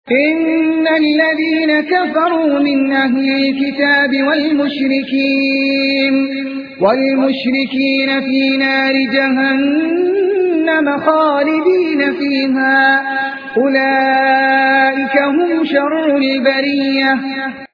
إن الذين كفروا من أهل الكتاب والمشركين في نار جهنم خالدين فيها أولئك هم شر البرية